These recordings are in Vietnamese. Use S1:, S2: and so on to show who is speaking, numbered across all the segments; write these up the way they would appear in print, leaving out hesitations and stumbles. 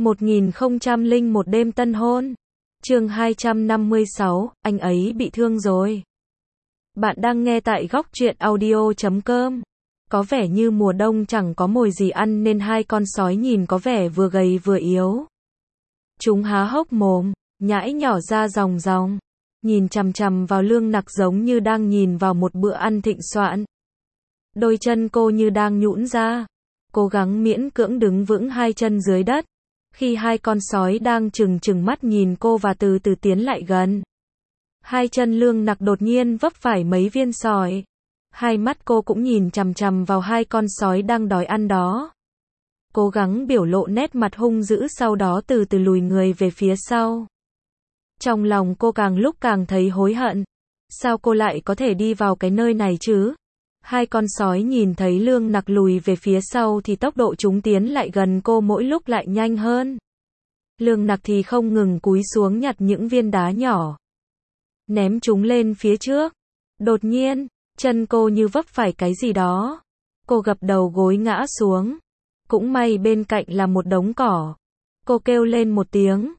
S1: 1001 đêm tân hôn. Chương 256, anh ấy bị thương rồi. Bạn đang nghe tại góc truyện audio.com. Có vẻ như mùa đông chẳng có mồi gì ăn nên hai con sói nhìn có vẻ vừa gầy vừa yếu. Chúng há hốc mồm, nhãi nhỏ ra ròng ròng, nhìn chằm chằm vào Lương Nặc giống như đang nhìn vào một bữa ăn thịnh soạn. Đôi chân cô như đang nhũn ra, cố gắng miễn cưỡng đứng vững hai chân dưới đất. Khi hai con sói đang trừng mắt nhìn cô và từ từ tiến lại gần, hai chân Lương Nặc đột nhiên vấp phải mấy viên sỏi. Hai mắt cô cũng nhìn chằm chằm vào hai con sói đang đòi ăn đó. Cố gắng biểu lộ nét mặt hung dữ, sau đó từ từ lùi người về phía sau. Trong lòng cô càng lúc càng thấy hối hận. Sao cô lại có thể đi vào cái nơi này chứ? Hai con sói nhìn thấy Lương Nặc lùi về phía sau thì tốc độ chúng tiến lại gần cô mỗi lúc lại nhanh hơn. Lương Nặc thì không ngừng cúi xuống nhặt những viên đá nhỏ, ném chúng lên phía trước. Đột nhiên, chân cô như vấp phải cái gì đó. Cô gập đầu gối ngã xuống. Cũng may bên cạnh là một đống cỏ. Cô kêu lên một tiếng.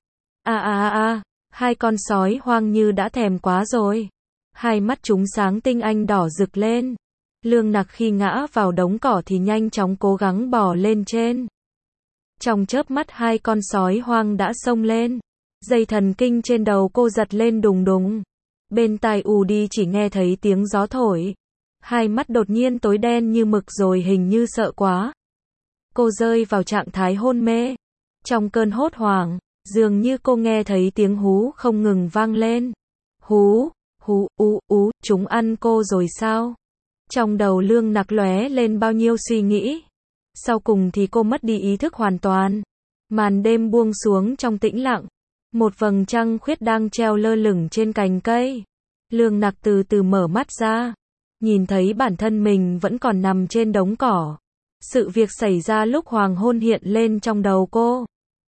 S1: Hai con sói hoang như đã thèm quá rồi. Hai mắt chúng sáng tinh anh đỏ rực lên. Lương Nặc khi ngã vào đống cỏ thì nhanh chóng cố gắng bò lên trên. Trong chớp mắt hai con sói hoang đã xông lên. Dây thần kinh trên đầu cô giật lên đùng đùng. Bên tai ù đi chỉ nghe thấy tiếng gió thổi. Hai mắt đột nhiên tối đen như mực rồi hình như sợ quá. Cô rơi vào trạng thái hôn mê. Trong cơn hốt hoảng, dường như cô nghe thấy tiếng hú không ngừng vang lên. Hú, hú, chúng ăn cô rồi sao? Trong đầu Lương Nặc lóe lên bao nhiêu suy nghĩ. Sau cùng thì cô mất đi ý thức hoàn toàn. Màn đêm buông xuống trong tĩnh lặng. Một vầng trăng khuyết đang treo lơ lửng trên cành cây. Lương Nặc từ từ mở mắt ra. Nhìn thấy bản thân mình vẫn còn nằm trên đống cỏ. Sự việc xảy ra lúc hoàng hôn hiện lên trong đầu cô.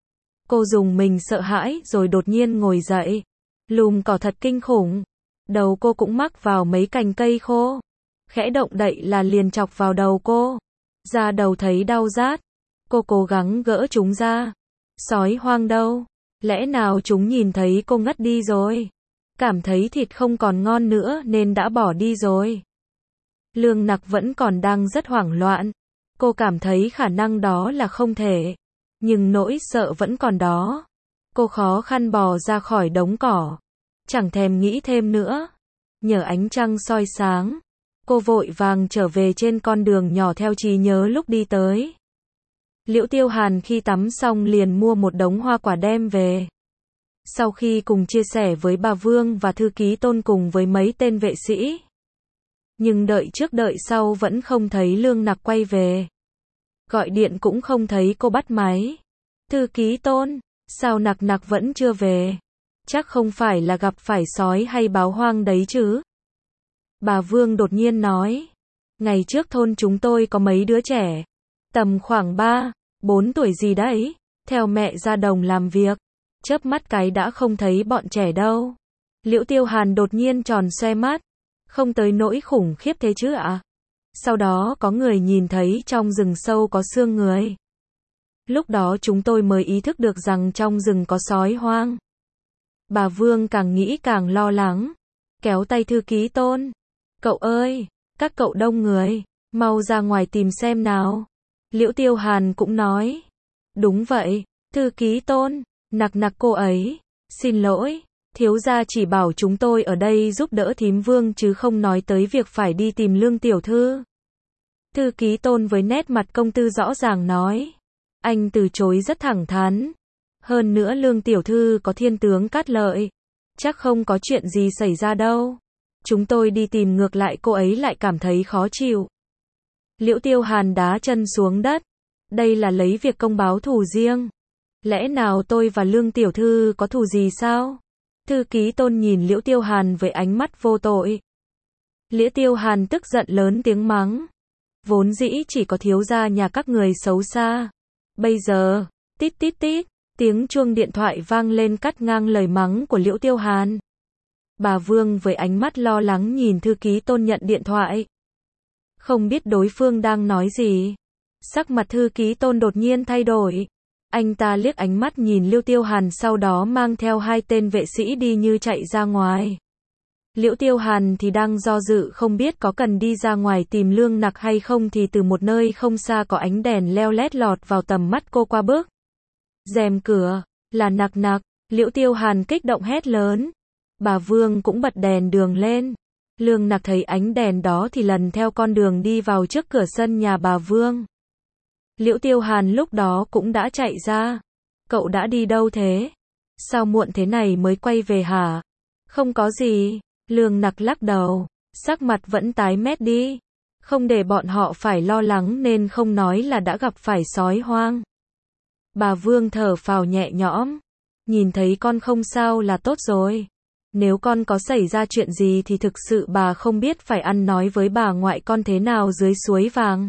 S1: Cô rùng mình sợ hãi rồi đột nhiên ngồi dậy. Lùm cỏ thật kinh khủng. Đầu cô cũng mắc vào mấy cành cây khô. Khẽ động đậy là liền chọc vào đầu cô. Da đầu thấy đau rát. Cô cố gắng gỡ chúng ra. Sói hoang đâu? Lẽ nào chúng nhìn thấy cô ngất đi rồi? Cảm thấy thịt không còn ngon nữa nên đã bỏ đi rồi. Lương Nặc vẫn còn đang rất hoảng loạn. Cô cảm thấy khả năng đó là không thể. Nhưng nỗi sợ vẫn còn đó. Cô khó khăn bò ra khỏi đống cỏ. Chẳng thèm nghĩ thêm nữa. Nhờ ánh trăng soi sáng, cô vội vàng trở về trên con đường nhỏ theo trí nhớ lúc đi tới. Liễu Tiêu Hàn khi tắm xong liền mua một đống hoa quả đem về. Sau khi cùng chia sẻ với bà Vương và thư ký Tôn cùng với mấy tên vệ sĩ. Nhưng đợi trước đợi sau vẫn không thấy Lương Nặc quay về. Gọi điện cũng không thấy cô bắt máy. Thư ký Tôn, sao Nặc vẫn chưa về? Chắc không phải là gặp phải sói hay báo hoang đấy chứ? Bà Vương đột nhiên nói. Ngày trước thôn chúng tôi có mấy đứa trẻ. Tầm khoảng 3, 4 tuổi gì đấy. Theo mẹ ra đồng làm việc. Chớp mắt cái đã không thấy bọn trẻ đâu. Liễu Tiêu Hàn đột nhiên tròn xoe mắt. Không tới nỗi khủng khiếp thế chứ ạ? Sau đó có người nhìn thấy trong rừng sâu có xương người. Lúc đó chúng tôi mới ý thức được rằng trong rừng có sói hoang. Bà Vương càng nghĩ càng lo lắng. Kéo tay thư ký Tôn. Cậu ơi, các cậu đông người, mau ra ngoài tìm xem nào. Liễu Tiêu Hàn cũng nói. Đúng vậy, thư ký Tôn, Nặc cô ấy. Xin lỗi, thiếu gia chỉ bảo chúng tôi ở đây giúp đỡ thím Vương chứ không nói tới việc phải đi tìm Lương tiểu thư. Thư ký Tôn với nét mặt công tư rõ ràng nói. Anh từ chối rất thẳng thắn. Hơn nữa Lương tiểu thư có thiên tướng cát lợi. Chắc không có chuyện gì xảy ra đâu. Chúng tôi đi tìm ngược lại cô ấy lại cảm thấy khó chịu. Liễu Tiêu Hàn đá chân xuống đất. Đây là lấy việc công báo thù riêng. Lẽ nào tôi và Lương tiểu thư có thù gì sao? Thư ký Tôn nhìn Liễu Tiêu Hàn với ánh mắt vô tội. Liễu Tiêu Hàn tức giận lớn tiếng mắng. Vốn dĩ chỉ có thiếu gia nhà các người xấu xa. Bây giờ, tít, tiếng chuông điện thoại vang lên cắt ngang lời mắng của Liễu Tiêu Hàn. Bà Vương với ánh mắt lo lắng nhìn thư ký Tôn nhận điện thoại. Không biết đối phương đang nói gì. Sắc mặt thư ký Tôn đột nhiên thay đổi. Anh ta liếc ánh mắt nhìn Liễu Tiêu Hàn sau đó mang theo hai tên vệ sĩ đi như chạy ra ngoài. Liễu Tiêu Hàn thì đang do dự không biết có cần đi ra ngoài tìm Lương Nặc hay không thì từ một nơi không xa có ánh đèn leo lét lọt vào tầm mắt cô qua bước rèm cửa, là Nặc Nặc. Liễu Tiêu Hàn kích động hét lớn. Bà Vương cũng bật đèn đường lên. Lương Nặc thấy ánh đèn đó thì lần theo con đường đi vào trước cửa sân nhà bà Vương. Liễu Tiêu Hàn lúc đó cũng đã chạy ra. Cậu đã đi đâu thế? Sao muộn thế này mới quay về hả? Không có gì. Lương Nặc lắc đầu, sắc mặt vẫn tái mét đi. Không để bọn họ phải lo lắng nên không nói là đã gặp phải sói hoang. Bà Vương thở phào nhẹ nhõm. Nhìn thấy con không sao là tốt rồi. Nếu con có xảy ra chuyện gì thì thực sự bà không biết phải ăn nói với bà ngoại con thế nào dưới suối vàng.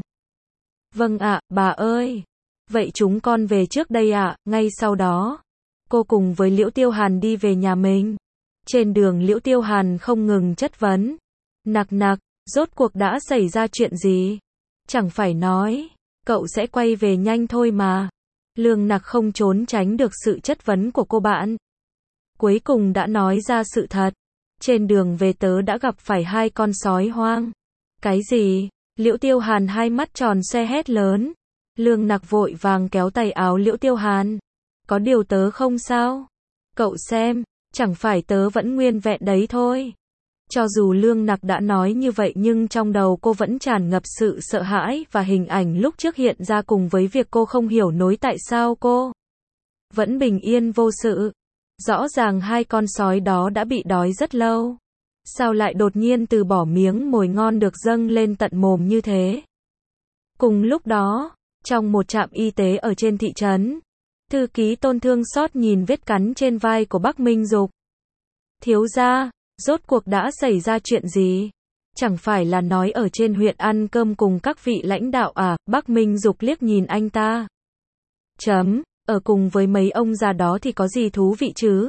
S1: Vâng ạ, bà ơi. Vậy chúng con về trước đây ạ. Ngay sau đó, cô cùng với Liễu Tiêu Hàn đi về nhà mình. Trên đường Liễu Tiêu Hàn không ngừng chất vấn. Nặc Nặc, rốt cuộc đã xảy ra chuyện gì? Chẳng phải nói, cậu sẽ quay về nhanh thôi mà. Lương Nặc không trốn tránh được sự chất vấn của cô bạn. Cuối cùng đã nói ra sự thật. Trên đường về tớ đã gặp phải hai con sói hoang. Cái gì? Liễu Tiêu Hàn hai mắt tròn xoe hét lớn. Lương Nặc vội vàng kéo tay áo Liễu Tiêu Hàn. Có điều tớ không sao. Cậu xem, chẳng phải tớ vẫn nguyên vẹn đấy thôi. Cho dù Lương Nặc đã nói như vậy nhưng trong đầu cô vẫn tràn ngập sự sợ hãi và hình ảnh lúc trước hiện ra cùng với việc cô không hiểu nổi tại sao cô vẫn bình yên vô sự. Rõ ràng hai con sói đó đã bị đói rất lâu. Sao lại đột nhiên từ bỏ miếng mồi ngon được dâng lên tận mồm như thế? Cùng lúc đó, trong một trạm y tế ở trên thị trấn, thư ký Tôn thương xót nhìn vết cắn trên vai của Bắc Minh Dục. Thiếu gia, rốt cuộc đã xảy ra chuyện gì? Chẳng phải là nói ở trên huyện ăn cơm cùng các vị lãnh đạo à? Bắc Minh Dục liếc nhìn anh ta. Ở cùng với mấy ông già đó thì có gì thú vị chứ?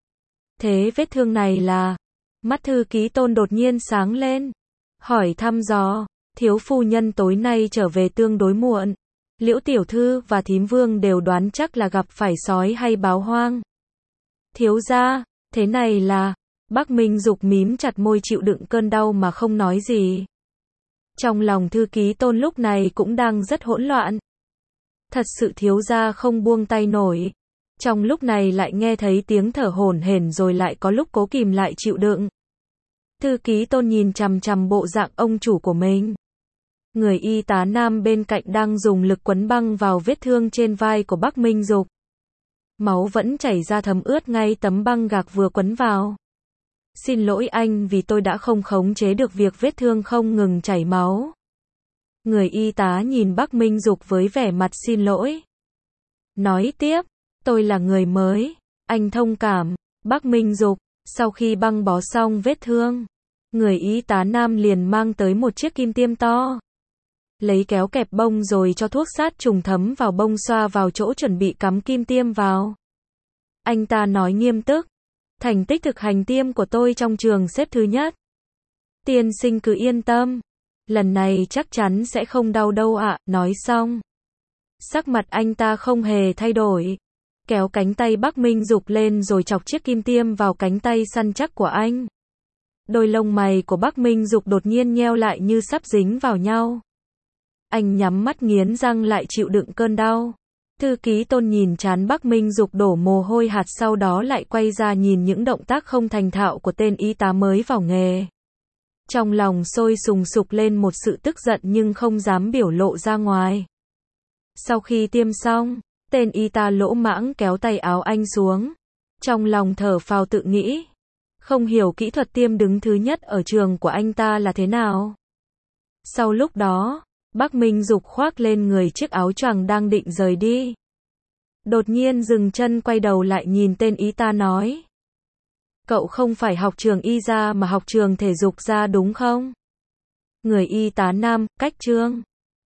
S1: Thế vết thương này là... Mắt thư ký Tôn đột nhiên sáng lên. Hỏi thăm dò, thiếu phu nhân tối nay trở về tương đối muộn. Liễu tiểu thư và thím Vương đều đoán chắc là gặp phải sói hay báo hoang. Thiếu gia, thế này là... Bắc Minh Dục mím chặt môi chịu đựng cơn đau mà không nói gì. Trong lòng thư ký Tôn lúc này cũng đang rất hỗn loạn. Thật sự thiếu gia không buông tay nổi. Trong lúc này lại nghe thấy tiếng thở hổn hển rồi lại có lúc cố kìm lại chịu đựng. Thư ký Tôn nhìn chằm chằm bộ dạng ông chủ của mình. Người y tá nam bên cạnh đang dùng lực quấn băng vào vết thương trên vai của Bắc Minh Dục. Máu vẫn chảy ra thấm ướt ngay tấm băng gạc vừa quấn vào. Xin lỗi anh vì tôi đã không khống chế được việc vết thương không ngừng chảy máu. Người y tá nhìn Bắc Minh Dục với vẻ mặt xin lỗi. Nói tiếp, tôi là người mới, anh thông cảm. Bắc Minh Dục, sau khi băng bó xong vết thương, người y tá nam liền mang tới một chiếc kim tiêm to. Lấy kéo kẹp bông rồi cho thuốc sát trùng thấm vào bông xoa vào chỗ chuẩn bị cắm kim tiêm vào. Anh ta nói nghiêm túc. Thành tích thực hành tiêm của tôi trong trường xếp thứ nhất. Tiên sinh cứ yên tâm. Lần này chắc chắn sẽ không đau đâu ạ. Nói xong, sắc mặt anh ta không hề thay đổi. Kéo cánh tay Bắc Minh Dục lên rồi chọc chiếc kim tiêm vào cánh tay săn chắc của anh. Đôi lông mày của Bắc Minh Dục đột nhiên nheo lại như sắp dính vào nhau. Anh nhắm mắt nghiến răng lại chịu đựng cơn đau. Thư ký Tôn nhìn trán Bắc Minh Dục đổ mồ hôi hạt sau đó lại quay ra nhìn những động tác không thành thạo của tên y tá mới vào nghề. Trong lòng sôi sùng sục lên một sự tức giận nhưng không dám biểu lộ ra ngoài. Sau khi tiêm xong, tên y tá lỗ mãng kéo tay áo anh xuống. Trong lòng thở phào tự nghĩ. Không hiểu kỹ thuật tiêm đứng thứ nhất ở trường của anh ta là thế nào. Sau lúc đó, Bắc Minh Dục khoác lên người chiếc áo choàng đang định rời đi. Đột nhiên dừng chân quay đầu lại nhìn tên y tá nói. Cậu không phải học trường y ra mà học trường thể dục ra đúng không? Người y tá nam, cách trương.